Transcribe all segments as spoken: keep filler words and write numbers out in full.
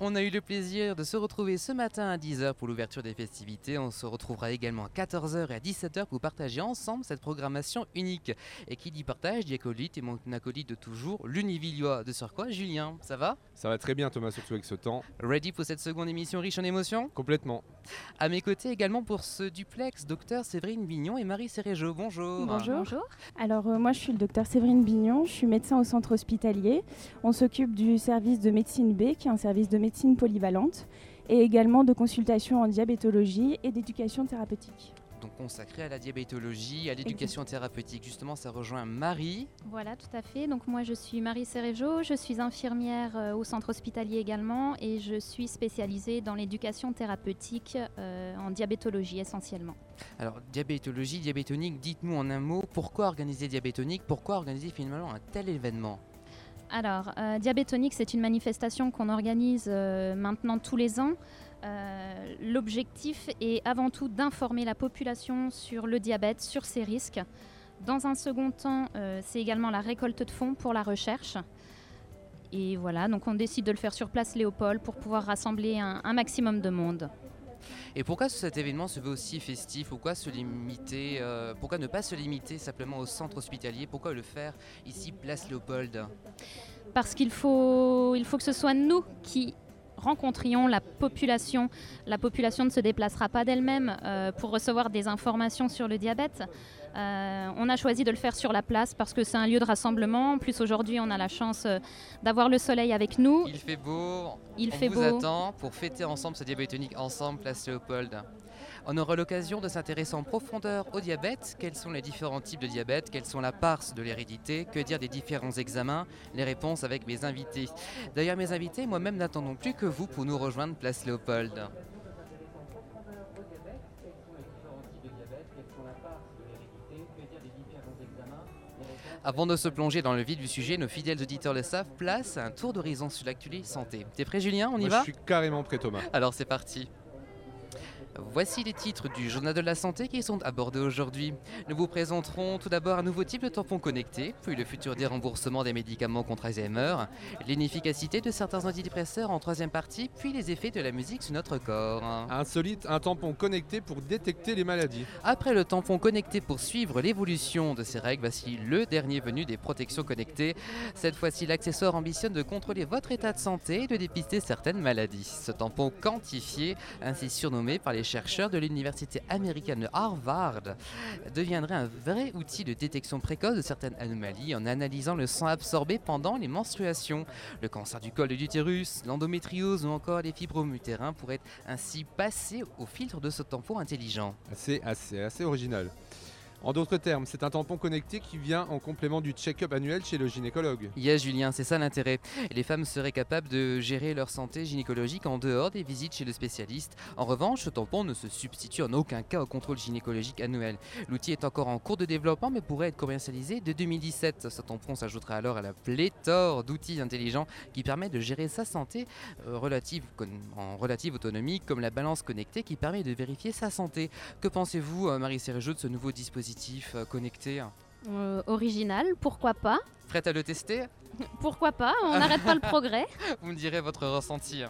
On a eu le plaisir de se retrouver ce matin à dix heures pour l'ouverture des festivités. On se retrouvera également à quatorze heures et à dix-sept heures pour partager ensemble cette programmation unique. Et qui dit partage, dit acolyte, et mon acolyte de toujours, l'Univillois. De sur quoi, Julien, ça va? Ça va très bien Thomas, surtout avec ce temps. Ready pour cette seconde émission riche en émotions? Complètement. À mes côtés également pour ce duplex, docteur Séverine Bignon et Marie Cérégeau. Bonjour. Bonjour. Bonjour. Alors euh, moi je suis le docteur Séverine Bignon, je suis médecin au centre hospitalier. On s'occupe du service de médecine B, qui est un service de médecine polyvalente, et également de consultation en diabétologie et d'éducation thérapeutique. Donc consacré à la diabétologie, à l'éducation thérapeutique. Justement, ça rejoint Marie. Voilà, tout à fait. Donc moi, je suis Marie Cérégeau, je suis infirmière euh, au centre hospitalier également et je suis spécialisée dans l'éducation thérapeutique euh, en diabétologie essentiellement. Alors, diabétologie, diabétonique, dites-nous en un mot, pourquoi organiser diabétonique? Pourquoi organiser finalement un tel événement? Alors, euh, diabétonique, c'est une manifestation qu'on organise euh, maintenant tous les ans. Euh, l'objectif est avant tout d'informer la population sur le diabète, sur ses risques. Dans un second temps, euh, c'est également la récolte de fonds pour la recherche. Et voilà, donc on décide de le faire sur place Léopold pour pouvoir rassembler un, un maximum de monde. Et pourquoi cet événement se veut aussi festif? Pourquoi se limiter, euh, pourquoi ne pas se limiter simplement au centre hospitalier? Pourquoi le faire ici, place Léopold? Parce qu'il faut, il faut que ce soit nous qui rencontrions la population. La population ne se déplacera pas d'elle-même euh, pour recevoir des informations sur le diabète. Euh, on a choisi de le faire sur la place parce que c'est un lieu de rassemblement. En plus, aujourd'hui, on a la chance euh, d'avoir le soleil avec nous. Il fait beau, Il on fait vous beau. attend pour fêter ensemble ce diabétonique ensemble, place Léopold. On aura l'occasion de s'intéresser en profondeur au diabète. Quels sont les différents types de diabète? Quelles sont la part de l'hérédité? Que dire des différents examens? Les réponses avec mes invités. D'ailleurs, mes invités, moi-même, n'attendons plus que vous pour nous rejoindre place Léopold. Avant de se plonger dans le vif du sujet, nos fidèles auditeurs le savent, place à un tour d'horizon sur l'actualité santé. T'es prêt, Julien? On y Moi, va? je suis carrément prêt Thomas. Alors c'est parti. Voici les titres du Journal de la Santé qui sont abordés aujourd'hui. Nous vous présenterons tout d'abord un nouveau type de tampon connecté, puis le futur déremboursement des médicaments contre Alzheimer, l'inefficacité de certains antidépresseurs en troisième partie, puis les effets de la musique sur notre corps. Insolite, un tampon connecté pour détecter les maladies. Après le tampon connecté pour suivre l'évolution de ces règles, voici le dernier venu des protections connectées. Cette fois-ci, l'accessoire ambitionne de contrôler votre état de santé et de dépister certaines maladies. Ce tampon quantifié, ainsi surnommé par les chercheurs de l'université américaine de Harvard, deviendrait un vrai outil de détection précoce de certaines anomalies en analysant le sang absorbé pendant les menstruations. Le cancer du col de l'utérus, l'endométriose ou encore les fibromes utérins pourraient ainsi passer au filtre de ce tampon intelligent. C'est assez, assez original. En d'autres termes, c'est un tampon connecté qui vient en complément du check-up annuel chez le gynécologue. Yes, Julien, c'est ça l'intérêt. Les femmes seraient capables de gérer leur santé gynécologique en dehors des visites chez le spécialiste. En revanche, ce tampon ne se substitue en aucun cas au contrôle gynécologique annuel. L'outil est encore en cours de développement mais pourrait être commercialisé dès deux mille dix-sept. Ce tampon s'ajoutera alors à la pléthore d'outils intelligents qui permettent de gérer sa santé euh, relative, en relative autonomie, comme la balance connectée qui permet de vérifier sa santé. Que pensez-vous, euh, Marie Cérégeau, de ce nouveau dispositif euh, connecté? Euh, original, pourquoi pas? Prête à le tester? Pourquoi pas? On n'arrête pas le progrès. Vous me direz votre ressenti.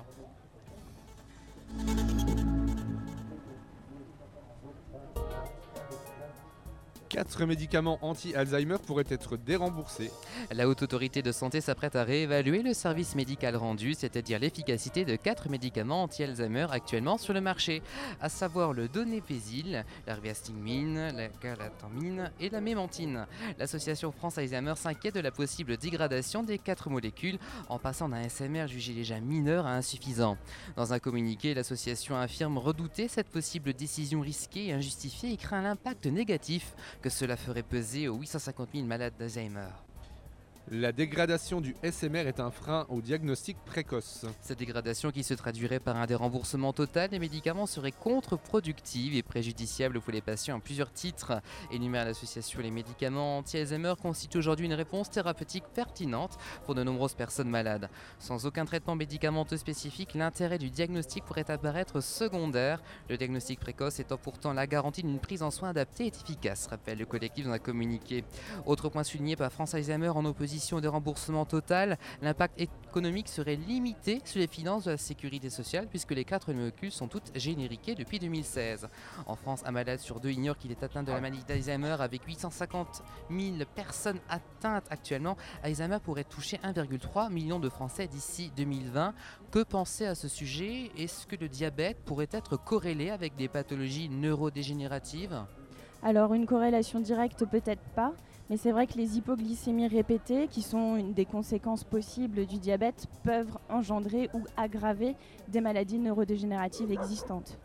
Quatre médicaments anti-Alzheimer pourraient être déremboursés. La Haute Autorité de Santé s'apprête à réévaluer le service médical rendu, c'est-à-dire l'efficacité de quatre médicaments anti-Alzheimer actuellement sur le marché, à savoir le donépésil, la rivastigmine, la galantamine et la mémantine. L'association France Alzheimer s'inquiète de la possible dégradation des quatre molécules en passant d'un S M R jugé déjà mineur à insuffisant. Dans un communiqué, l'association affirme redouter cette possible décision risquée et injustifiée et craint l'impact négatif que cela ferait peser aux huit cent cinquante mille malades d'Alzheimer. La dégradation du S M R est un frein au diagnostic précoce. Cette dégradation, qui se traduirait par un déremboursement total des médicaments, serait contre-productive et préjudiciable pour les patients à plusieurs titres. Énumère l'association, les médicaments anti-Alzheimer constituent aujourd'hui une réponse thérapeutique pertinente pour de nombreuses personnes malades. Sans aucun traitement médicamenteux spécifique, l'intérêt du diagnostic pourrait apparaître secondaire, le diagnostic précoce étant pourtant la garantie d'une prise en soin adaptée et efficace, rappelle le collectif dans un communiqué. Autre point souligné par France Alzheimer en opposition d'imposition et de remboursement total, l'impact économique serait limité sur les finances de la sécurité sociale puisque les quatre molécules sont toutes génériquées depuis deux mille seize. En France, un malade sur deux ignore qu'il est atteint de la maladie d'Alzheimer avec huit cent cinquante mille personnes atteintes actuellement. Alzheimer pourrait toucher un virgule trois million de Français d'ici deux mille vingt. Que penser à ce sujet? Est-ce que le diabète pourrait être corrélé avec des pathologies neurodégénératives? Alors une corrélation directe peut-être pas, mais c'est vrai que les hypoglycémies répétées, qui sont une des conséquences possibles du diabète, peuvent engendrer ou aggraver des maladies neurodégénératives existantes.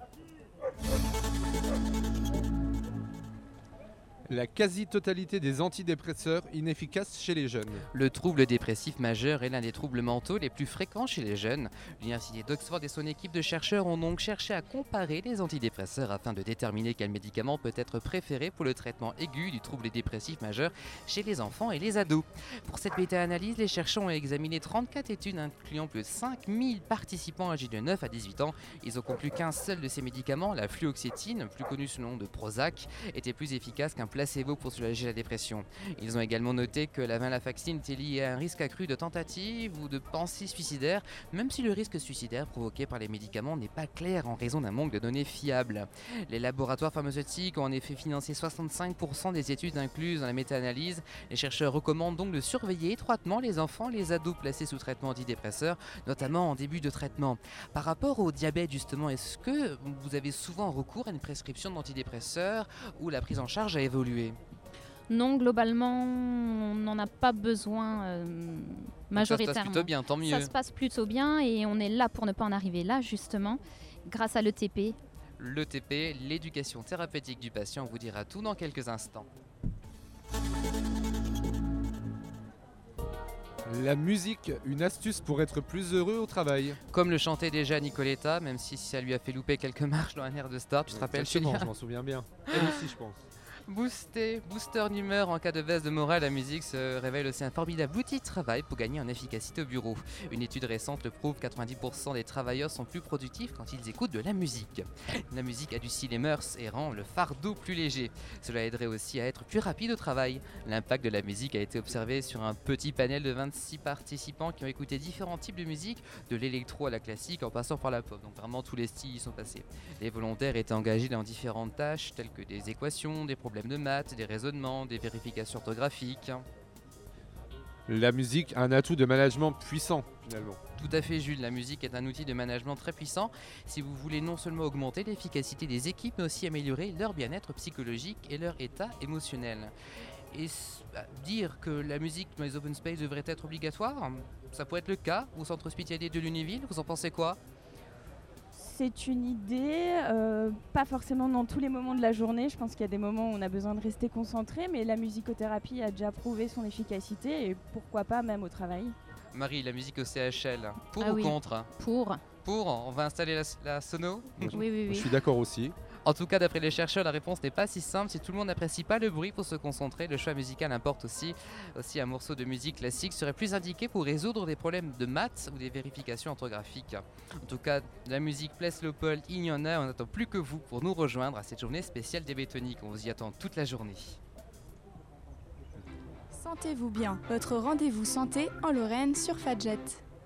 La quasi-totalité des antidépresseurs inefficaces chez les jeunes. Le trouble dépressif majeur est l'un des troubles mentaux les plus fréquents chez les jeunes. L'Université d'Oxford et son équipe de chercheurs ont donc cherché à comparer les antidépresseurs afin de déterminer quel médicament peut être préféré pour le traitement aigu du trouble dépressif majeur chez les enfants et les ados. Pour cette méta-analyse, les chercheurs ont examiné trente-quatre études incluant plus de cinq mille participants âgés de neuf à dix-huit ans. Ils ont conclu qu'un seul de ces médicaments, la fluoxétine, plus connue sous le nom de Prozac, était plus efficace qu'un placebo pour soulager la dépression. Ils ont également noté que la venlafaxine était liée à un risque accru de tentative ou de pensée suicidaire, même si le risque suicidaire provoqué par les médicaments n'est pas clair en raison d'un manque de données fiables. Les laboratoires pharmaceutiques ont en effet financé soixante-cinq pour cent des études incluses dans la méta-analyse. Les chercheurs recommandent donc de surveiller étroitement les enfants et les ados placés sous traitement antidépresseur, notamment en début de traitement. Par rapport au diabète justement, est-ce que vous avez souvent recours à une prescription d'antidépresseurs ou la prise en charge a évolué? Non, globalement, on n'en a pas besoin euh, majoritairement. Ça se passe plutôt bien, tant mieux. Ça se passe plutôt bien et on est là pour ne pas en arriver là, justement, grâce à l'E T P. L'E T P, l'éducation thérapeutique du patient, vous dira tout dans quelques instants. La musique, une astuce pour être plus heureux au travail. Comme le chantait déjà Nicoletta, même si ça lui a fait louper quelques marches dans un air de star, tu te rappelles, Julien? Je m'en souviens bien. Elle aussi, je pense. Booster, booster d'humeur en cas de baisse de morale, la musique se révèle aussi un formidable outil de travail pour gagner en efficacité au bureau. Une étude récente le prouve, quatre-vingt-dix pour cent des travailleurs sont plus productifs quand ils écoutent de la musique. La musique adoucit les mœurs et rend le fardeau plus léger. Cela aiderait aussi à être plus rapide au travail. L'impact de la musique a été observé sur un petit panel de vingt-six participants qui ont écouté différents types de musique, de l'électro à la classique en passant par la pop. Donc vraiment tous les styles y sont passés. Les volontaires étaient engagés dans différentes tâches telles que des équations, des problèmes de maths, des raisonnements, des vérifications orthographiques. La musique, un atout de management puissant finalement. Tout à fait Jules, la musique est un outil de management très puissant si vous voulez non seulement augmenter l'efficacité des équipes mais aussi améliorer leur bien-être psychologique et leur état émotionnel. Et bah, dire que la musique dans les open space devrait être obligatoire, ça pourrait être le cas au centre hospitalier de Lunéville, vous en pensez quoi? C'est une idée, euh, pas forcément dans tous les moments de la journée. Je pense qu'il y a des moments où on a besoin de rester concentré, mais la musicothérapie a déjà prouvé son efficacité et pourquoi pas même au travail. Marie, la musique au C H L, pour ah ou oui. contre? Pour. Pour, on va installer la, la sono? Oui, oui, oui. Je suis d'accord aussi. En tout cas, d'après les chercheurs, la réponse n'est pas si simple. Si tout le monde n'apprécie pas le bruit pour se concentrer, le choix musical importe aussi. Aussi, un morceau de musique classique serait plus indiqué pour résoudre des problèmes de maths ou des vérifications orthographiques. En tout cas, la musique Place Leopold, il y en a. On n'attend plus que vous pour nous rejoindre à cette journée spéciale diabétonique. On vous y attend toute la journée. Sentez-vous bien, votre rendez-vous santé en Lorraine sur Fadjet.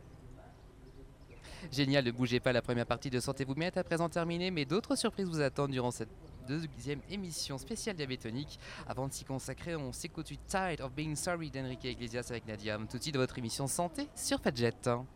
Génial, ne bougez pas, la première partie de Sentez-vous bien est à présent terminée, mais d'autres surprises vous attendent durant cette deuxième émission spéciale diabétonique. Avant de s'y consacrer, on s'écoute du Tired of Being Sorry d'Enrique Iglesias avec Nadia. Tout de suite de votre émission Santé sur Fadjet.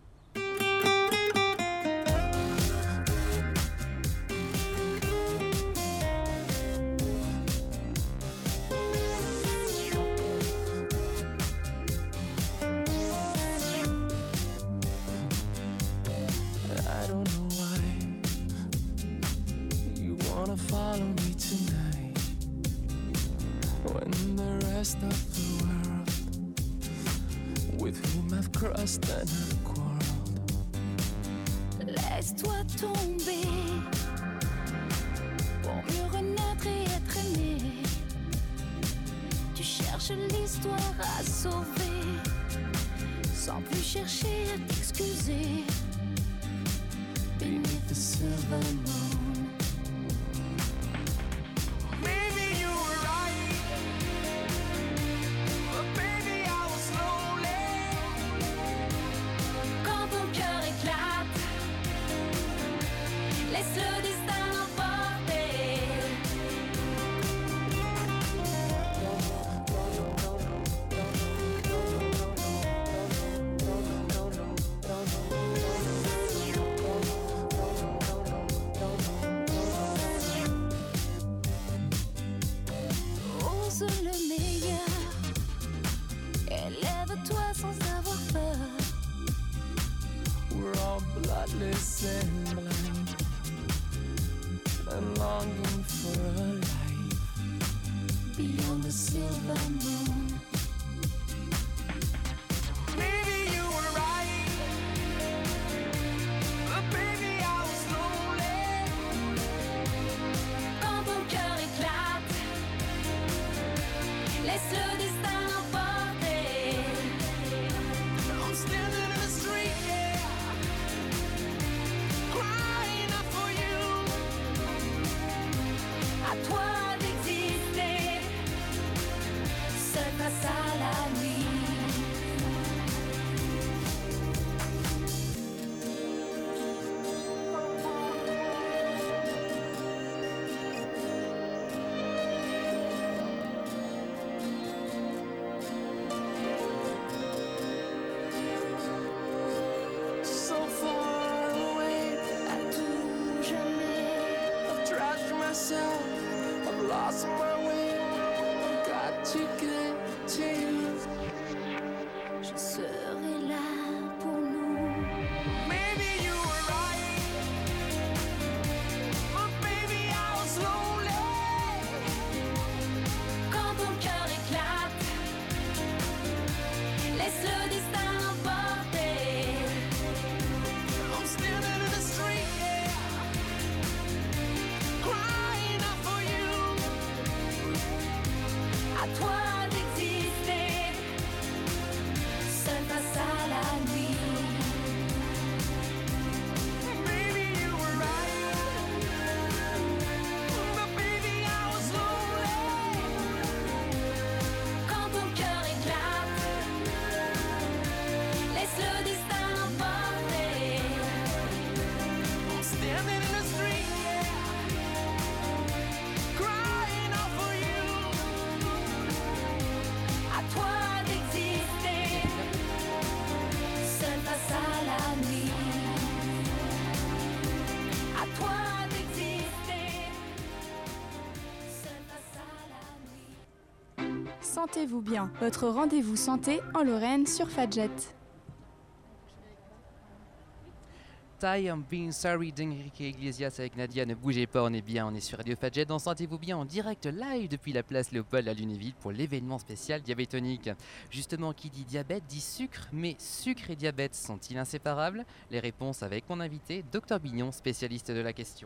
Follow me tonight when the rest of the world with whom I've crossed and have quarreled. Laisse-toi tomber pour mieux renaître et être aimé. Tu cherches l'histoire à sauver sans plus chercher à t'excuser. Beneath the silver moon. Maybe you were right, but baby I was lonely. heartless and blind, and longing for a life beyond the silver moon. Maybe you were right, but baby I was lonely. Quand ton cœur éclate, laisse le destin emporter. I'm standing in the street, yeah, crying out for you. À toi d'exister, seul face à la nuit. So far away, À tout jamais, I've trashed myself, I've lost my way. I've got to get to you. je serai là pour nous. Maybe you were right, but baby I was lonely. Quand ton cœur éclate, laisse le destin emporter. I'm standing in the street, yeah, crying out for you. À toi d'exister, seul face à la nuit. Maybe you were right, but baby I was lonely. Quand ton cœur éclate, laisse le destin emporter. I'm standing in the street, yeah, crying out for you. À toi d'exister, seul face à la nuit. À toi d'exister, seul face à la nuit. Sentez-vous bien, votre rendez-vous santé en Lorraine sur Fadjet. Ty, I'm Being Sorry d'Enrique Iglesias avec Nadia. Ne bougez pas, on est bien, on est sur Radio Fadjet. Dans Sentez-vous bien en direct live depuis la place Léopold à Lunéville pour l'événement spécial Diabétonique. Justement, qui dit diabète dit sucre, mais sucre et diabète sont-ils inséparables? Les réponses avec mon invité, Docteur Bignon, spécialiste de la question.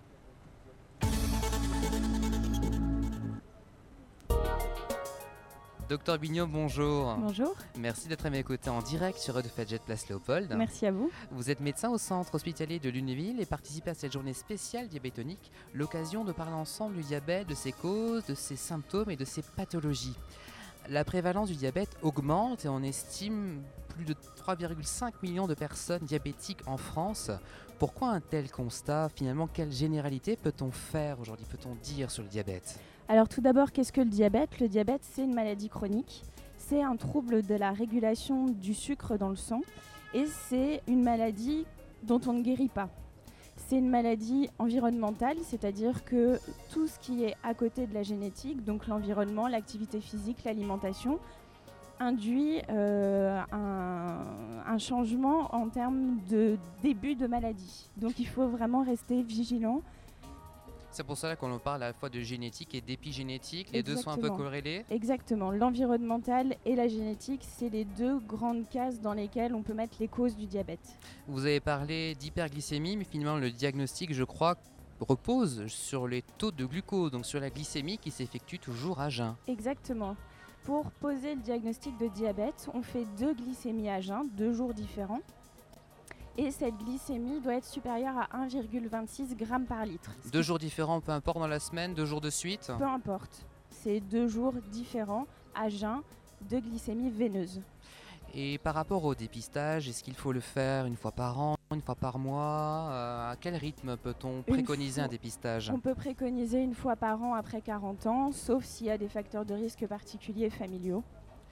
Docteur Bignon, bonjour. Bonjour, Merci d'être à mes côtés en direct sur Radio Fadjet Place Léopold. merci à vous. Vous êtes médecin au centre hospitalier de Lunéville et participez à cette journée spéciale diabétonique, l'occasion de parler ensemble du diabète, de ses causes, de ses symptômes et de ses pathologies. La prévalence du diabète augmente et on estime plus de trois virgule cinq millions de personnes diabétiques en France. Pourquoi un tel constat? Finalement, quelle généralité peut-on faire aujourd'hui, peut-on dire sur le diabète? Alors tout d'abord, qu'est-ce que le diabète? Le diabète, c'est une maladie chronique. C'est un trouble de la régulation du sucre dans le sang et c'est une maladie dont on ne guérit pas. C'est une maladie environnementale, c'est-à-dire que tout ce qui est à côté de la génétique, donc l'environnement, l'activité physique, l'alimentation, induit euh, un, un changement en termes de début de maladie. Donc il faut vraiment rester vigilant. C'est pour cela qu'on en parle à la fois de génétique et d'épigénétique. Les deux sont un peu Exactement. corrélés. Exactement, l'environnemental et la génétique, c'est les deux grandes cases dans lesquelles on peut mettre les causes du diabète. Vous avez parlé d'hyperglycémie, mais finalement le diagnostic, je crois, repose sur les taux de glucose, donc sur la glycémie qui s'effectue toujours à jeun. Exactement. Pour poser le diagnostic de diabète, on fait deux glycémies à jeun, deux jours différents. Et cette glycémie doit être supérieure à un virgule vingt-six grammes par litre. Ce Deux qui- jours différents, peu importe dans la semaine, deux jours de suite. Peu importe. C'est deux jours différents à jeun de glycémie veineuse. Et par rapport au dépistage, est-ce qu'il faut le faire une fois par an, une fois par mois? Euh, À quel rythme peut-on Une préconiser un fois- dépistage? On peut préconiser une fois par an après quarante ans, sauf s'il y a des facteurs de risque particuliers familiaux.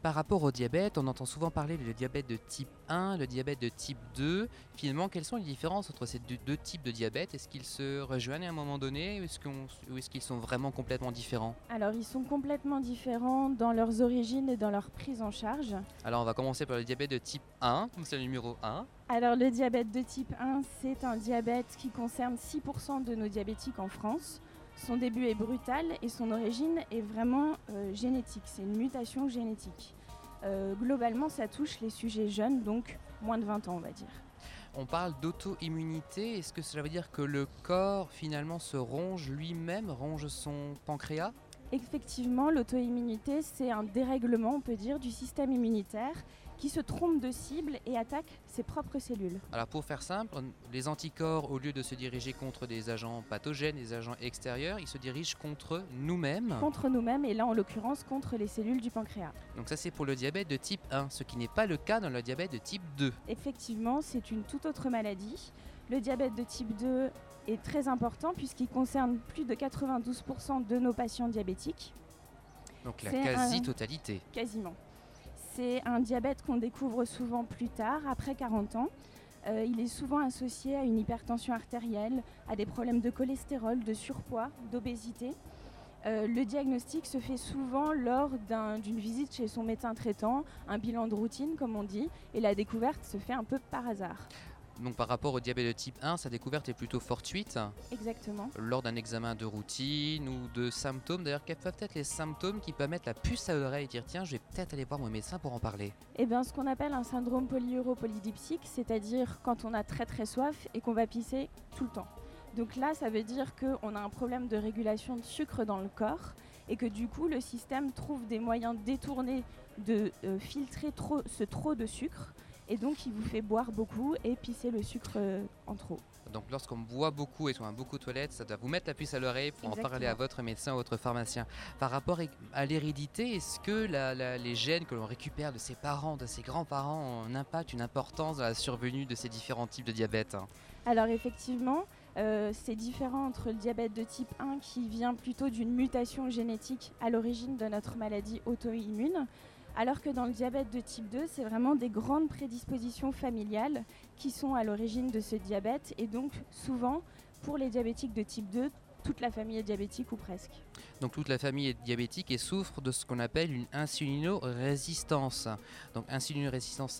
Par rapport au diabète, on entend souvent parler du diabète de type un, le diabète de type deux. Finalement, quelles sont les différences entre ces deux, deux types de diabète? Est-ce qu'ils se rejoignent à un moment donné ou est-ce, qu'on, ou est-ce qu'ils sont vraiment complètement différents? Alors, ils sont complètement différents dans leurs origines et dans leur prise en charge. Alors, on va commencer par le diabète de type un, c'est le numéro un. Alors, le diabète de type un, c'est un diabète qui concerne six pour cent de nos diabétiques en France. Son début est brutal et son origine est vraiment euh, génétique, c'est une mutation génétique. Euh, globalement, ça touche les sujets jeunes, donc moins de vingt ans, on va dire. On parle d'auto-immunité, est-ce que cela veut dire que le corps finalement se ronge lui-même, ronge son pancréas? Effectivement, l'auto-immunité, c'est un dérèglement, on peut dire, du système immunitaire qui se trompe de cible et attaque ses propres cellules. Alors pour faire simple, les anticorps, au lieu de se diriger contre des agents pathogènes, des agents extérieurs, ils se dirigent contre nous-mêmes. Contre nous-mêmes et là en l'occurrence contre les cellules du pancréas. Donc ça c'est pour le diabète de type un, ce qui n'est pas le cas dans le diabète de type deux. Effectivement, c'est une toute autre maladie. Le diabète de type deux est très important puisqu'il concerne plus de quatre-vingt-douze pour cent de nos patients diabétiques. Donc la C'est quasi-totalité. Un... Quasiment. C'est un diabète qu'on découvre souvent plus tard, après quarante ans. Euh, il est souvent associé à une hypertension artérielle, à des problèmes de cholestérol, de surpoids, d'obésité. Euh, le diagnostic se fait souvent lors d'un, d'une visite chez son médecin traitant, un bilan de routine comme on dit, et la découverte se fait un peu par hasard. Donc par rapport au diabète de type un, sa découverte est plutôt fortuite. Exactement. Lors d'un examen de routine ou de symptômes. D'ailleurs, quels peuvent être les symptômes qui peuvent mettre la puce à l'oreille et dire tiens, je vais peut-être aller voir mon médecin pour en parler? Eh bien, ce qu'on appelle un syndrome polyuropolydipsique, c'est-à-dire quand on a très très soif et qu'on va pisser tout le temps. Donc là, ça veut dire qu'on a un problème de régulation de sucre dans le corps et que du coup, le système trouve des moyens détournés de euh, filtrer trop, ce trop de sucre. Et donc, il vous fait boire beaucoup et pisser le sucre euh, en trop. Donc, lorsqu'on boit beaucoup et qu'on a beaucoup de toilettes, ça doit vous mettre la puce à l'oreille pour Exactement. en parler à votre médecin ou votre pharmacien. Par rapport à l'hérédité, est-ce que la, la, les gènes que l'on récupère de ses parents, de ses grands-parents, ont un impact, une importance dans la survenue de ces différents types de diabète? Alors, effectivement, euh, c'est différent entre le diabète de type un qui vient plutôt d'une mutation génétique à l'origine de notre maladie auto-immune. Alors que dans le diabète de type deux, c'est vraiment des grandes prédispositions familiales qui sont à l'origine de ce diabète. Et donc, souvent, pour les diabétiques de type deux, toute la famille est diabétique ou presque. Donc toute la famille est diabétique et souffre de ce qu'on appelle une insulinorésistance. Donc insulinorésistance,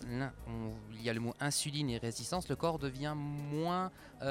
il y a le mot insuline et résistance, le corps devient moins,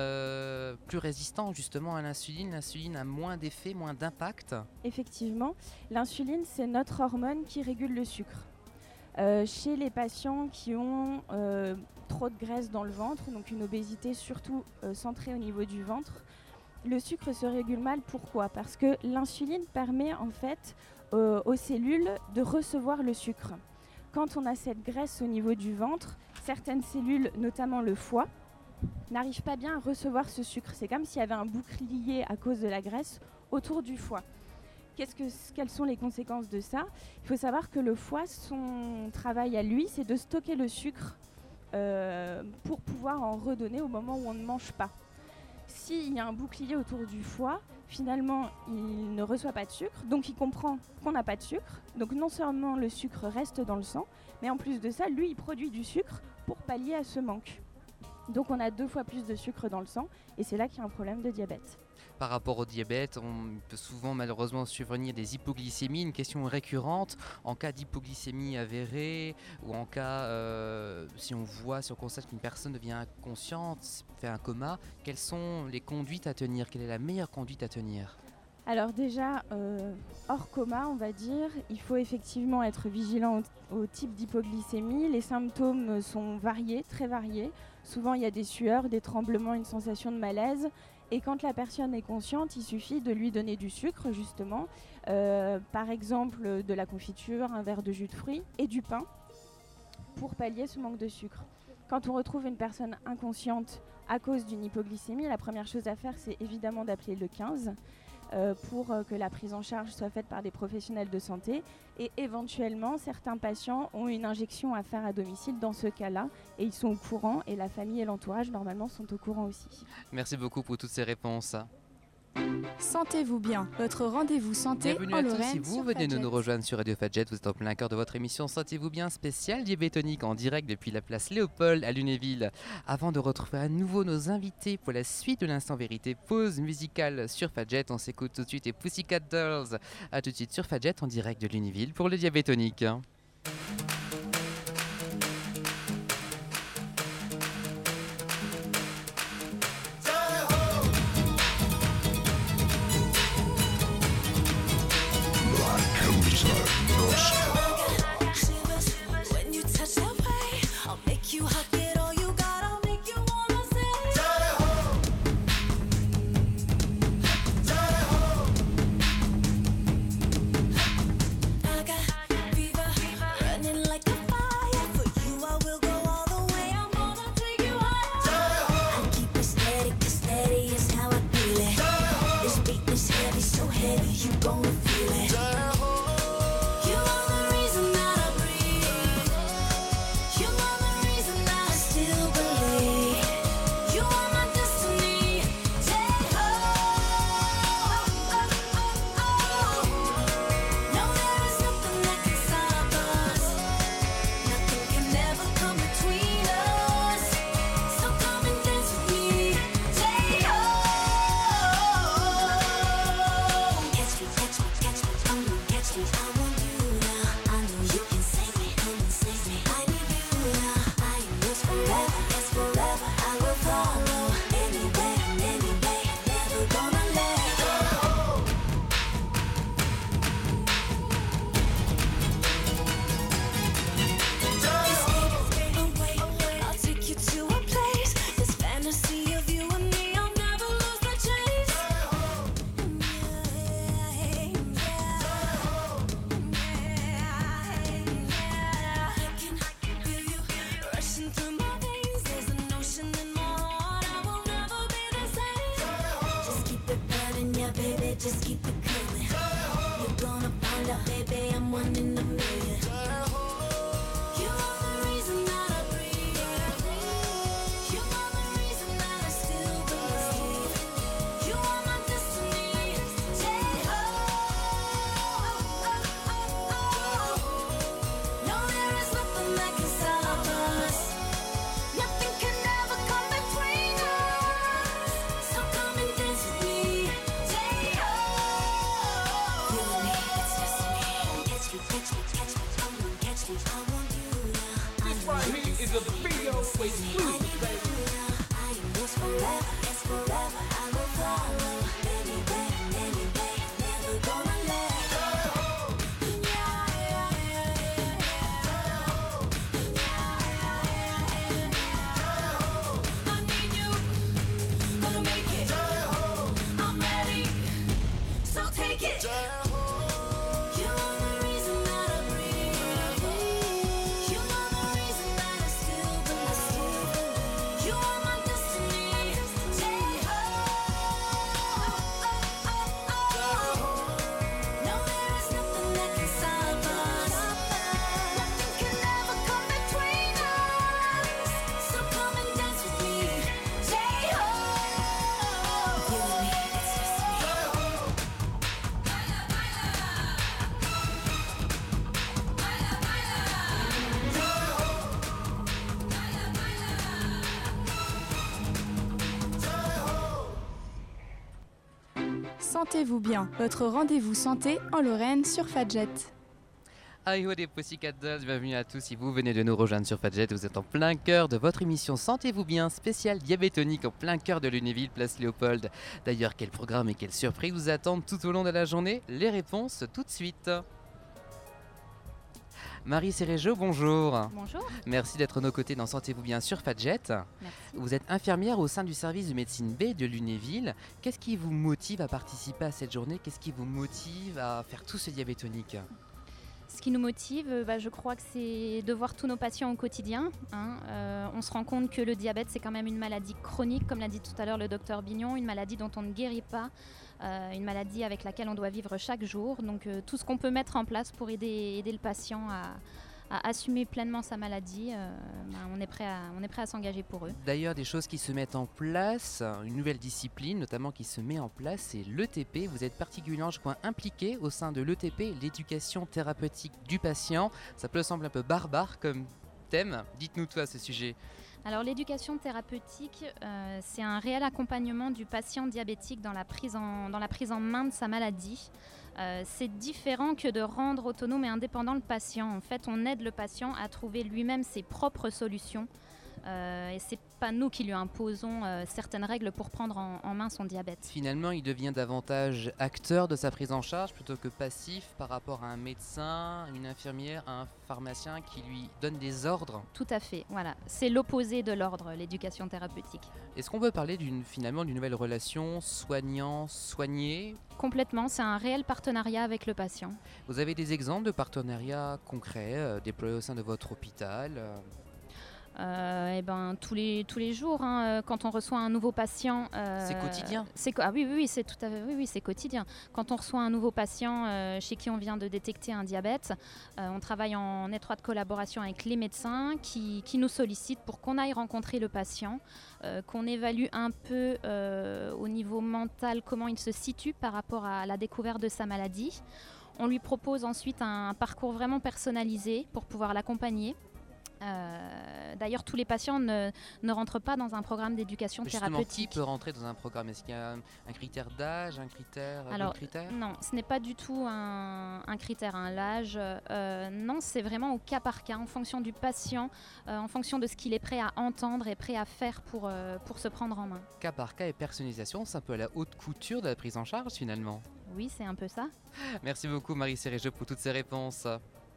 euh, plus résistant justement à l'insuline. L'insuline a moins d'effet, moins d'impact. Effectivement, l'insuline c'est notre hormone qui régule le sucre. Euh, chez les patients qui ont euh, trop de graisse dans le ventre, donc une obésité surtout euh, centrée au niveau du ventre, le sucre se régule mal. Pourquoi? Parce que l'insuline permet en fait euh, aux cellules de recevoir le sucre. Quand on a cette graisse au niveau du ventre, certaines cellules, notamment le foie, n'arrivent pas bien à recevoir ce sucre. C'est comme s'il y avait un bouclier à cause de la graisse autour du foie. Qu'est-ce que, quelles sont les conséquences de ça? Il faut savoir que le foie, son travail à lui, c'est de stocker le sucre euh, pour pouvoir en redonner au moment où on ne mange pas. S'il y a un bouclier autour du foie, finalement, il ne reçoit pas de sucre, donc il comprend qu'on n'a pas de sucre. Donc non seulement le sucre reste dans le sang, mais en plus de ça, lui, il produit du sucre pour pallier à ce manque. Donc on a deux fois plus de sucre dans le sang, et c'est là qu'il y a un problème de diabète. Par rapport au diabète, on peut souvent malheureusement survenir des hypoglycémies. Une question récurrente, en cas d'hypoglycémie avérée ou en cas, euh, si on voit, si on constate qu'une personne devient inconsciente, fait un coma, quelles sont les conduites à tenir? Quelle est la meilleure conduite à tenir? Alors déjà, euh, hors coma, on va dire, il faut effectivement être vigilant au, au type d'hypoglycémie. Les symptômes sont variés, très variés. Souvent, il y a des sueurs, des tremblements, une sensation de malaise. Et quand la personne est consciente, il suffit de lui donner du sucre, justement. Euh, par exemple, de la confiture, un verre de jus de fruits et du pain pour pallier ce manque de sucre. Quand on retrouve une personne inconsciente à cause d'une hypoglycémie, la première chose à faire, c'est évidemment d'appeler le quinze. Euh, pour euh, que la prise en charge soit faite par des professionnels de santé. Et éventuellement, certains patients ont une injection à faire à domicile dans ce cas-là. Et ils sont au courant, et la famille et l'entourage, normalement, sont au courant aussi. Merci beaucoup pour toutes ces réponses. Sentez-vous bien, votre rendez-vous santé Bienvenue en à tous, Lorraine si vous sur venez de Fadjet. nous rejoindre sur Radio Fadjet, vous êtes en plein cœur de votre émission Sentez-vous bien spécial diabétonique en direct depuis la place Léopold à Lunéville. Avant de retrouver à nouveau nos invités pour la suite de l'instant vérité, pause musicale sur Fadjet, on s'écoute tout de suite les Pussycat Dolls. A tout de suite sur Fadjet en direct de Lunéville pour le diabétonique. When you touch that way, I'll make you hot, get all you got, I'll make you wanna say Jai-ho! Jai-ho! I got fever, running like a fire. For you I will go all the way, I'm gonna take you higher. Jai-ho! I keep it steady, 'cause steady is how I feel it. Jai-ho! This beat is heavy, so heavy, you gon' feel it. Jai-ho! You are the reason that I breathe. You are the reason that I still believe. You are my destiny. Jai-ho. No, there is nothing that can stop us. Nothing can ever come between us. So come and dance with me. Jai-ho. Catch me, catch me, catch me, come on, catch me. I want you now. I know you can save me, come and save me. I need you now. I am yours forever, yes forever. I will follow anywhere and any day. Never gonna let go. Escape away, I'll take you to a place. This fantasy of you and me, I'll never lose the chase. I can feel you rushing through my veins. There's an ocean in my heart. I will never be the same. Just keep it burning, yeah, baby. Just keep it coming. You're gonna find out, baby. I'm one in a million. You are the reason that I breathe. You are the reason that I still believe. You are my destiny. Jai-ho. No, there is nothing that can stop us. Nothing can ever come between us. So come and dance with me. Jai-ho. You and me, it's destiny. Catch me, catch me, catch me, come on, catch me. I want you now. This right here is a video exclusive, baby. I am yours forever, yes forever. I will follow anywhere and any day. Never gonna let go. Yeah, yeah, yeah, yeah, yeah. I need you, gonna make it. I'm ready, so take it. You are the reason that I breathe. You are the reason that I still believe. You are my destiny. Jai-ho. No, there is nothing that can stop us. Nothing can ever come between us. So come and dance with me. Jai-ho. You and me, it's destiny. Sentez-vous bien, votre rendez-vous santé en Lorraine sur Fadjet. Aïe des Pussycat Dolls, bienvenue à tous si vous venez de nous rejoindre sur Fadjet, vous êtes en plein cœur de votre émission Sentez-vous bien, spécial diabétonique en plein cœur de Lunéville, place Léopold. D'ailleurs, quel programme et quelle surprise vous attendent tout au long de la journée? Les réponses tout de suite. Marie Cérégeau, bonjour. Bonjour. Merci d'être à nos côtés dans Sentez-vous bien sur Fadjet. Merci. Vous êtes infirmière au sein du service de médecine B de Lunéville. Qu'est-ce qui vous motive à participer à cette journée? Qu'est-ce qui vous motive à faire tout ce diabétonique? Ce qui nous motive, euh, bah, je crois que c'est de voir tous nos patients au quotidien. hein. Euh, on se rend compte que le diabète, c'est quand même une maladie chronique, comme l'a dit tout à l'heure le docteur Bignon, une maladie dont on ne guérit pas, euh, une maladie avec laquelle on doit vivre chaque jour. Donc euh, tout ce qu'on peut mettre en place pour aider, aider le patient à, à assumer pleinement sa maladie, euh, bah, on est prêt à, on est prêt à s'engager pour eux. D'ailleurs, des choses qui se mettent en place, une nouvelle discipline notamment qui se met en place, c'est l'E T P. Vous êtes particulièrement, je crois, impliqué au sein de l'E T P, l'éducation thérapeutique du patient. Ça peut sembler un peu barbare comme thème. Dites-nous tout à ce sujet. Alors l'éducation thérapeutique, euh, c'est un réel accompagnement du patient diabétique dans la prise en, dans la prise en main de sa maladie. Euh, c'est différent que de rendre autonome et indépendant le patient. En fait, on aide le patient à trouver lui-même ses propres solutions. Euh, et c'est pas nous qui lui imposons euh, certaines règles pour prendre en, en main son diabète. Finalement, il devient davantage acteur de sa prise en charge plutôt que passif par rapport à un médecin, une infirmière, un pharmacien qui lui donne des ordres. Tout à fait, voilà. C'est l'opposé de l'ordre, l'éducation thérapeutique. Est-ce qu'on peut parler d'une, finalement d'une nouvelle relation soignant-soigné ? Complètement, c'est un réel partenariat avec le patient. Vous avez des exemples de partenariats concrets euh, déployés au sein de votre hôpital euh Euh, eh ben, tous, les, tous les jours, hein, quand on reçoit un nouveau patient... euh, C'est quotidien. c'est co- Ah oui, oui, oui, c'est tout à fait, oui, oui, c'est quotidien. Quand on reçoit un nouveau patient euh, chez qui on vient de détecter un diabète, euh, on travaille en étroite collaboration avec les médecins qui, qui nous sollicitent pour qu'on aille rencontrer le patient, euh, qu'on évalue un peu euh, au niveau mental comment il se situe par rapport à la découverte de sa maladie. On lui propose ensuite un parcours vraiment personnalisé pour pouvoir l'accompagner. Euh, d'ailleurs, tous les patients ne, ne rentrent pas dans un programme d'éducation Justement, thérapeutique. qui peut rentrer dans un programme ? Est-ce qu'il y a un, un critère d'âge, un critère, Alors, d'autres critères ? Non, ce n'est pas du tout un, un critère, un l'âge. Euh, non, c'est vraiment au cas par cas, en fonction du patient, euh, en fonction de ce qu'il est prêt à entendre et prêt à faire pour, euh, pour se prendre en main. Cas par cas et personnalisation, c'est un peu à la haute couture de la prise en charge finalement. Oui, c'est un peu ça. Merci beaucoup Marie Cérégeux pour toutes ces réponses.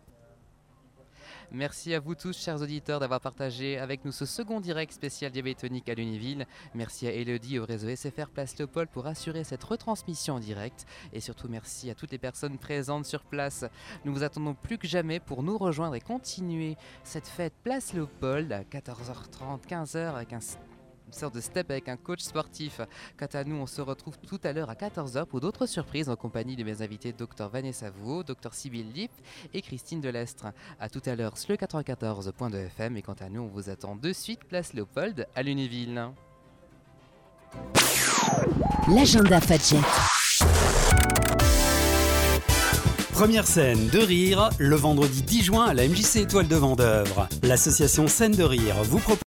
Merci à vous tous, chers auditeurs, d'avoir partagé avec nous ce second direct spécial diabétonique à Lunéville. Merci à Elodie et au réseau S F R Place Léopold pour assurer cette retransmission en direct. Et surtout, merci à toutes les personnes présentes sur place. Nous vous attendons plus que jamais pour nous rejoindre et continuer cette fête Place Léopold à quatorze heures trente, quinze heures avec un une sorte de step avec un coach sportif. Quant à nous, on se retrouve tout à l'heure à quatorze heures pour d'autres surprises en compagnie de mes invités Dr Vanessa Vouot, Dr Sybille Lipp et Christine Delestre. A tout à l'heure sur le quatre-vingt-quatorze point deux F M et quant à nous, on vous attend de suite place Léopold à Lunéville. L'agenda Fadjet. Première scène de rire le vendredi dix juin à la M J C Étoile de Vendœuvre. L'association Scène de Rire vous propose